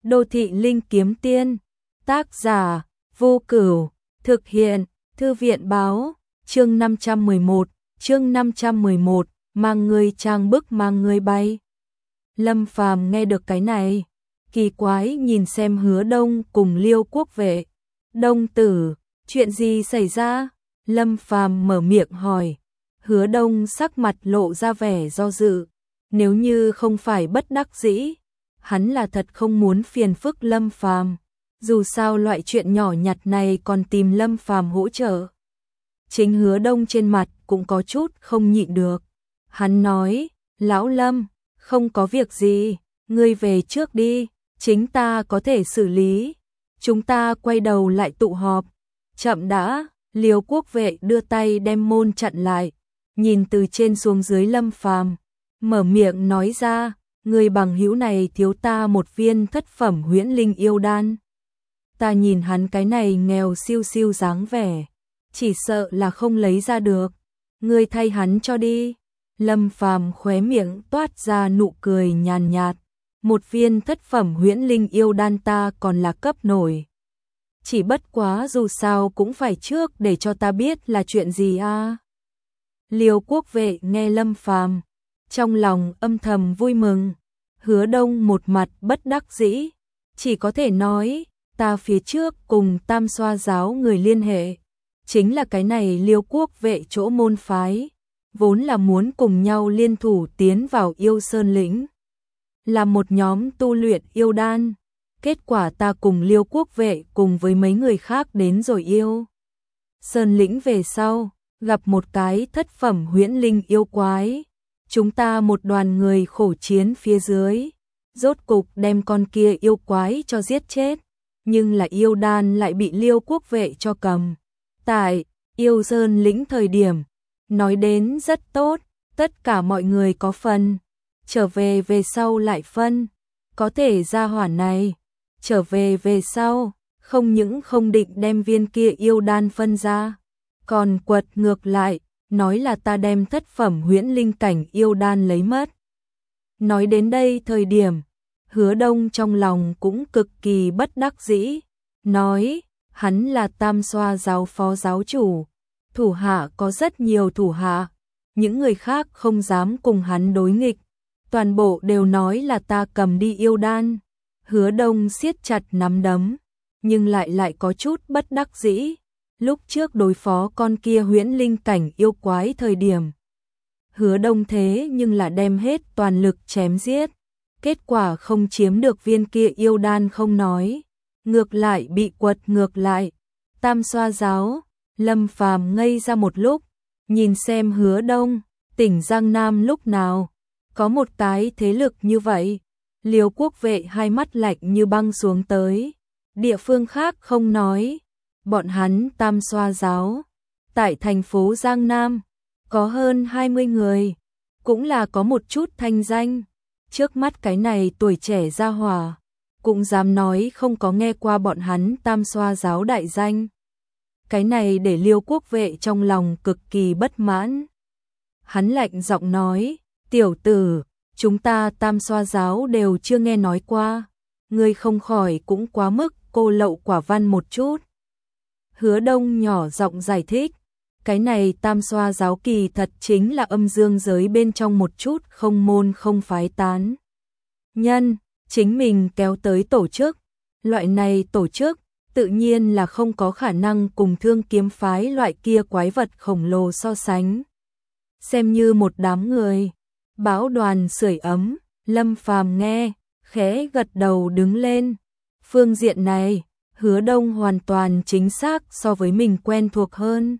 Đô thị linh kiếm tiên. Tác giả Vô Cửu. Thực hiện Thư viện báo. Chương 511, mang người trang bức mang người bay. Lâm Phàm nghe được cái này, kỳ quái nhìn xem Hứa Đông cùng Liêu Quốc Vệ. Đông tử, chuyện gì xảy ra? Lâm Phàm mở miệng hỏi. Hứa Đông sắc mặt lộ ra vẻ do dự. Nếu như không phải bất đắc dĩ, hắn là thật không muốn phiền phức Lâm Phàm. Dù sao loại chuyện nhỏ nhặt này còn tìm Lâm Phàm hỗ trợ. Chính Hứa Đông trên mặt cũng có chút không nhịn được. Hắn nói, Lão Lâm, không có việc gì, ngươi về trước đi, chính ta có thể xử lý. Chúng ta quay đầu lại tụ họp. Chậm đã, Liêu Quốc Vệ đưa tay đem môn chặn lại, nhìn từ trên xuống dưới Lâm Phàm, mở miệng nói ra, người bằng hữu này thiếu ta một viên thất phẩm huyễn linh yêu đan. Ta nhìn hắn cái này nghèo siêu siêu dáng vẻ, chỉ sợ là không lấy ra được, ngươi thay hắn cho đi. Lâm Phàm khóe miệng toát ra nụ cười nhàn nhạt, một viên thất phẩm huyễn linh yêu đan ta còn là cấp nổi. Chỉ bất quá dù sao cũng phải trước để cho ta biết là chuyện gì a. Liêu Quốc Vệ nghe Lâm Phàm, trong lòng âm thầm vui mừng. Hứa Đông một mặt bất đắc dĩ, chỉ có thể nói, ta phía trước cùng Tam Xoa giáo người liên hệ, chính là cái này Liêu Quốc Vệ chỗ môn phái, vốn là muốn cùng nhau liên thủ tiến vào Yêu Sơn lĩnh, là một nhóm tu luyện yêu đan. Kết quả ta cùng Liêu Quốc Vệ cùng với mấy người khác đến rồi Yêu Sơn lĩnh về sau, gặp một cái thất phẩm huyễn linh yêu quái. Chúng ta một đoàn người khổ chiến phía dưới, rốt cục đem con kia yêu quái cho giết chết, nhưng là yêu đan lại bị Liêu Quốc Vệ cho cầm. Tại Yêu Sơn lĩnh thời điểm, nói đến rất tốt, tất cả mọi người có phần, trở về về sau lại phân, có thể gia hỏa này, trở về về sau, không những không định đem viên kia yêu đan phân ra, còn quật ngược lại, nói là ta đem thất phẩm huyễn linh cảnh yêu đan lấy mất. Nói đến đây thời điểm, Hứa Đông trong lòng cũng cực kỳ bất đắc dĩ, nói, hắn là Tam Xoa giáo phó giáo chủ, thủ hạ có rất nhiều thủ hạ, những người khác không dám cùng hắn đối nghịch, toàn bộ đều nói là ta cầm đi yêu đan. Hứa Đông siết chặt nắm đấm, nhưng lại có chút bất đắc dĩ. Lúc trước đối phó con kia huyễn linh cảnh yêu quái thời điểm, Hứa Đông thế nhưng là đem hết toàn lực chém giết, kết quả không chiếm được viên kia yêu đan không nói, ngược lại bị quật ngược lại. Tam Xoa giáo, Lâm Phàm ngây ra một lúc, nhìn xem Hứa Đông, tỉnh Giang Nam lúc nào có một cái thế lực như vậy. Liêu Quốc Vệ hai mắt lạnh như băng xuống tới, địa phương khác không nói, bọn hắn Tam Xoa giáo, tại thành phố Giang Nam, có hơn 20 người, cũng là có một chút thanh danh. Trước mắt cái này tuổi trẻ gia hỏa, cũng dám nói không có nghe qua bọn hắn Tam Xoa giáo đại danh. Cái này để Liêu Quốc Vệ trong lòng cực kỳ bất mãn. Hắn lạnh giọng nói, tiểu tử, chúng ta Tam Xoa giáo đều chưa nghe nói qua, ngươi không khỏi cũng quá mức cô lậu quả văn một chút. Hứa Đông nhỏ giọng giải thích, cái này Tam Xoa giáo kỳ thật chính là âm dương giới bên trong một chút không môn không phái tán nhân, chính mình kéo tới tổ chức, loại này tổ chức tự nhiên là không có khả năng cùng Thương Kiếm phái loại kia quái vật khổng lồ so sánh. Xem như một đám người, bão đoàn sưởi ấm. Lâm Phàm nghe, khẽ gật đầu đứng lên. Phương diện này, Hứa Đông hoàn toàn chính xác so với mình quen thuộc hơn.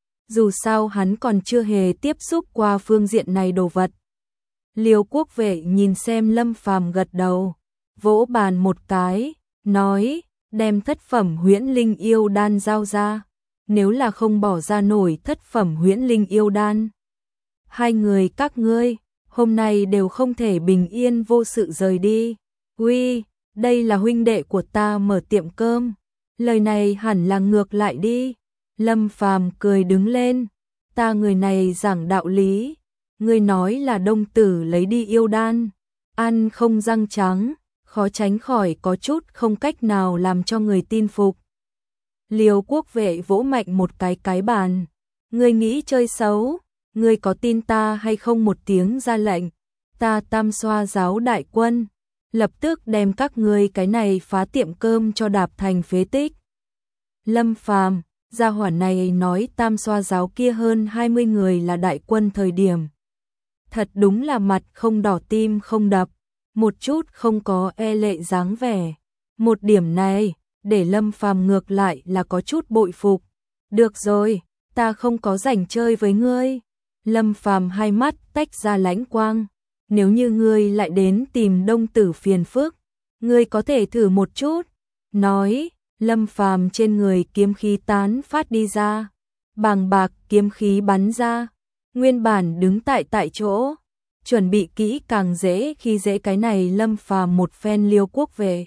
Dù sao hắn còn chưa hề tiếp xúc qua phương diện này đồ vật. Liêu Quốc Vệ nhìn xem Lâm Phàm gật đầu, vỗ bàn một cái, nói, đem thất phẩm huyễn linh yêu đan giao ra, nếu là không bỏ ra nổi thất phẩm huyễn linh yêu đan, hai người các ngươi hôm nay đều không thể bình yên vô sự rời đi. Uy, đây là huynh đệ của ta mở tiệm cơm, lời này hẳn là ngược lại đi. Lâm Phàm cười đứng lên, ta người này giảng đạo lý, ngươi nói là Đông tử lấy đi yêu đan, ăn không răng trắng, khó tránh khỏi có chút không cách nào làm cho người tin phục. Liêu Quốc Vệ vỗ mạnh một cái bàn. Ngươi nghĩ chơi xấu, ngươi có tin ta hay không? Một tiếng ra lệnh, ta Tam Xoa giáo đại quân, lập tức đem các ngươi cái này phá tiệm cơm cho đạp thành phế tích. Lâm Phàm, gia hỏa này nói Tam Xoa giáo kia hơn 20 người là đại quân thời điểm. Thật đúng là mặt không đỏ tim không đập, một chút không có e lệ dáng vẻ. Một điểm này, để Lâm Phàm ngược lại là có chút bội phục. Được rồi, ta không có rảnh chơi với ngươi. Lâm Phàm hai mắt tách ra lãnh quang. Nếu như ngươi lại đến tìm Đông Tử phiền phức, ngươi có thể thử một chút. Nói, Lâm Phàm trên người kiếm khí tán phát đi ra. Bàng bạc kiếm khí bắn ra. Nguyên bản đứng tại chỗ, chuẩn bị kỹ càng dễ khi dễ cái này Lâm Phàm một phen Liêu Quốc Vệ.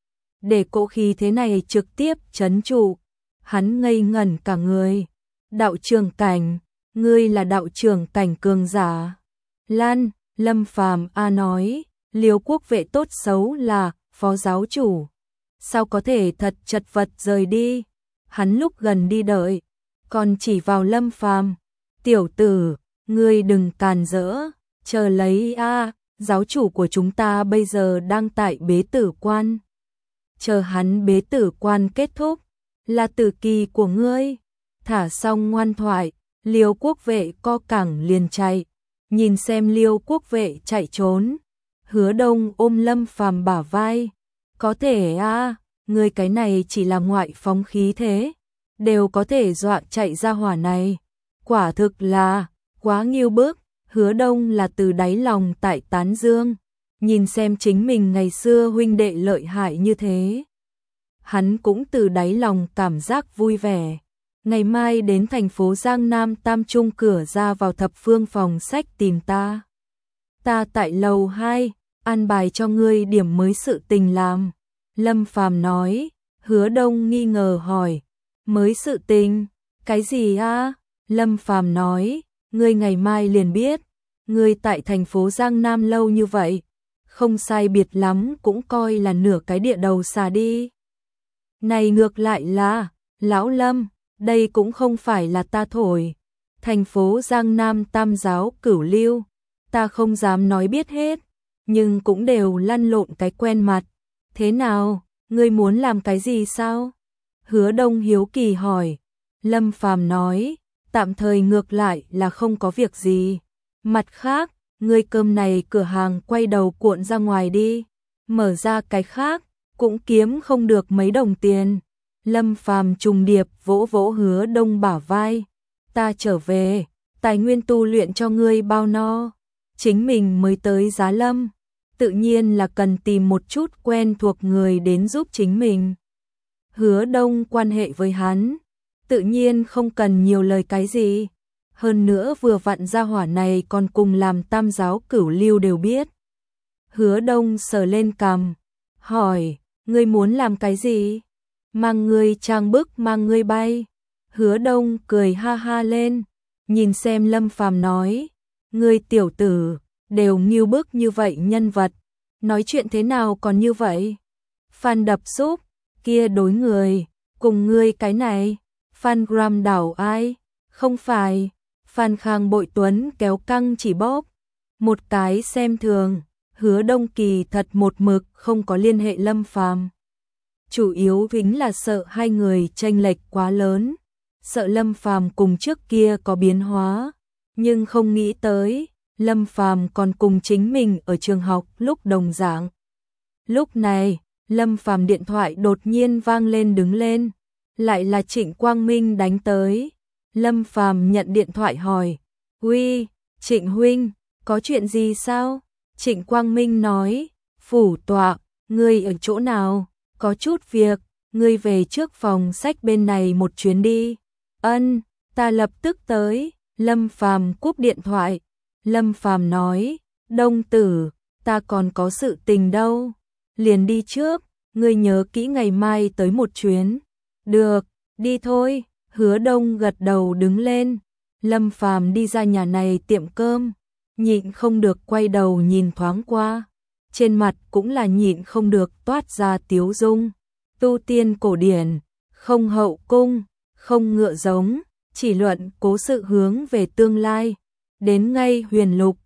Để cỗ khí thế này trực tiếp trấn trụ, hắn ngây ngẩn cả người. Đạo trưởng cảnh, ngươi là đạo trưởng cảnh cường giả. Lan, Lâm Phàm nói, Liêu Quốc Vệ tốt xấu là phó giáo chủ, sao có thể thật chật vật rời đi. Hắn lúc gần đi đợi, còn chỉ vào Lâm Phàm, tiểu tử, ngươi đừng càn rỡ, chờ lấy a, giáo chủ của chúng ta bây giờ đang tại bế tử quan. Chờ hắn bế tử quan kết thúc, là tử kỳ của ngươi. Thả xong ngoan thoại, Liêu Quốc Vệ co cẳng liền chạy. Nhìn xem Liêu Quốc Vệ chạy trốn, Hứa Đông ôm Lâm Phàm bả vai. Có thể a, ngươi cái này chỉ là ngoại phóng khí thế, đều có thể dọa chạy ra hỏa này. Quả thực là quá nghiêu bức. Hứa Đông là từ đáy lòng tại tán dương, nhìn xem chính mình ngày xưa huynh đệ lợi hại như thế. Hắn cũng từ đáy lòng cảm giác vui vẻ. Ngày mai đến thành phố Giang Nam Tam Trung cửa ra vào Thập Phương phòng sách tìm ta. Ta tại lầu 2, an bài cho ngươi điểm mới sự tình làm. Lâm Phàm nói. Hứa Đông nghi ngờ hỏi, mới sự tình, cái gì a? Lâm Phàm nói, ngươi ngày mai liền biết. Ngươi tại thành phố Giang Nam lâu như vậy, không sai biệt lắm cũng coi là nửa cái địa đầu xà đi. Này ngược lại là, lão Lâm, đây cũng không phải là ta thổi. Thành phố Giang Nam Tam giáo cửu lưu, ta không dám nói biết hết, nhưng cũng đều lăn lộn cái quen mặt. Thế nào, ngươi muốn làm cái gì sao? Hứa Đông hiếu kỳ hỏi. Lâm Phàm nói, tạm thời ngược lại là không có việc gì. Mặt khác, ngươi cơm này cửa hàng quay đầu cuộn ra ngoài đi, mở ra cái khác, cũng kiếm không được mấy đồng tiền. Lâm Phàm trùng điệp vỗ vỗ Hứa Đông bả vai. Ta trở về, tài nguyên tu luyện cho ngươi bao no. Chính mình mới tới Giá Lâm, tự nhiên là cần tìm một chút quen thuộc người đến giúp chính mình. Hứa Đông quan hệ với hắn, tự nhiên không cần nhiều lời cái gì. Hơn nữa vừa vặn gia hỏa này còn cùng làm Tam giáo cửu lưu đều biết. Hứa Đông sờ lên cằm, hỏi, ngươi muốn làm cái gì? Mang ngươi trang bức, mang ngươi bay. Hứa Đông cười ha ha lên, nhìn xem Lâm Phàm nói, ngươi tiểu tử, đều nghiêu bức như vậy nhân vật, nói chuyện thế nào còn như vậy? Phan Đập Súp, kia đối người, cùng ngươi cái này, Phan Gram đảo ai? Không phải, Phan Khang Bội Tuấn kéo căng chỉ bóp. Một cái xem thường, Hứa Đông kỳ thật một mực không có liên hệ Lâm Phàm. Chủ yếu chính là sợ hai người chênh lệch quá lớn, sợ Lâm Phàm cùng trước kia có biến hóa, nhưng không nghĩ tới, Lâm Phàm còn cùng chính mình ở trường học lúc đồng dạng. Lúc này, Lâm Phàm điện thoại đột nhiên vang lên đứng lên, lại là Trịnh Quang Minh đánh tới. Lâm Phàm nhận điện thoại hỏi, "Uy, Trịnh huynh, có chuyện gì sao?" Trịnh Quang Minh nói, "Phủ tọa, ngươi ở chỗ nào? Có chút việc, ngươi về trước phòng sách bên này một chuyến đi." "Ân, ta lập tức tới." Lâm Phàm cúp điện thoại. Lâm Phàm nói, "Đông tử, ta còn có sự tình đâu, liền đi trước, ngươi nhớ kỹ ngày mai tới một chuyến." "Được, đi thôi." Hứa Đông gật đầu đứng lên. Lâm Phàm đi ra nhà này tiệm cơm, nhịn không được quay đầu nhìn thoáng qua. trên mặt cũng là nhịn không được toát ra tiếu dung. Tu tiên cổ điển, không hậu cung, không ngựa giống, chỉ luận cố sự hướng về tương lai. Đến ngay huyền lục,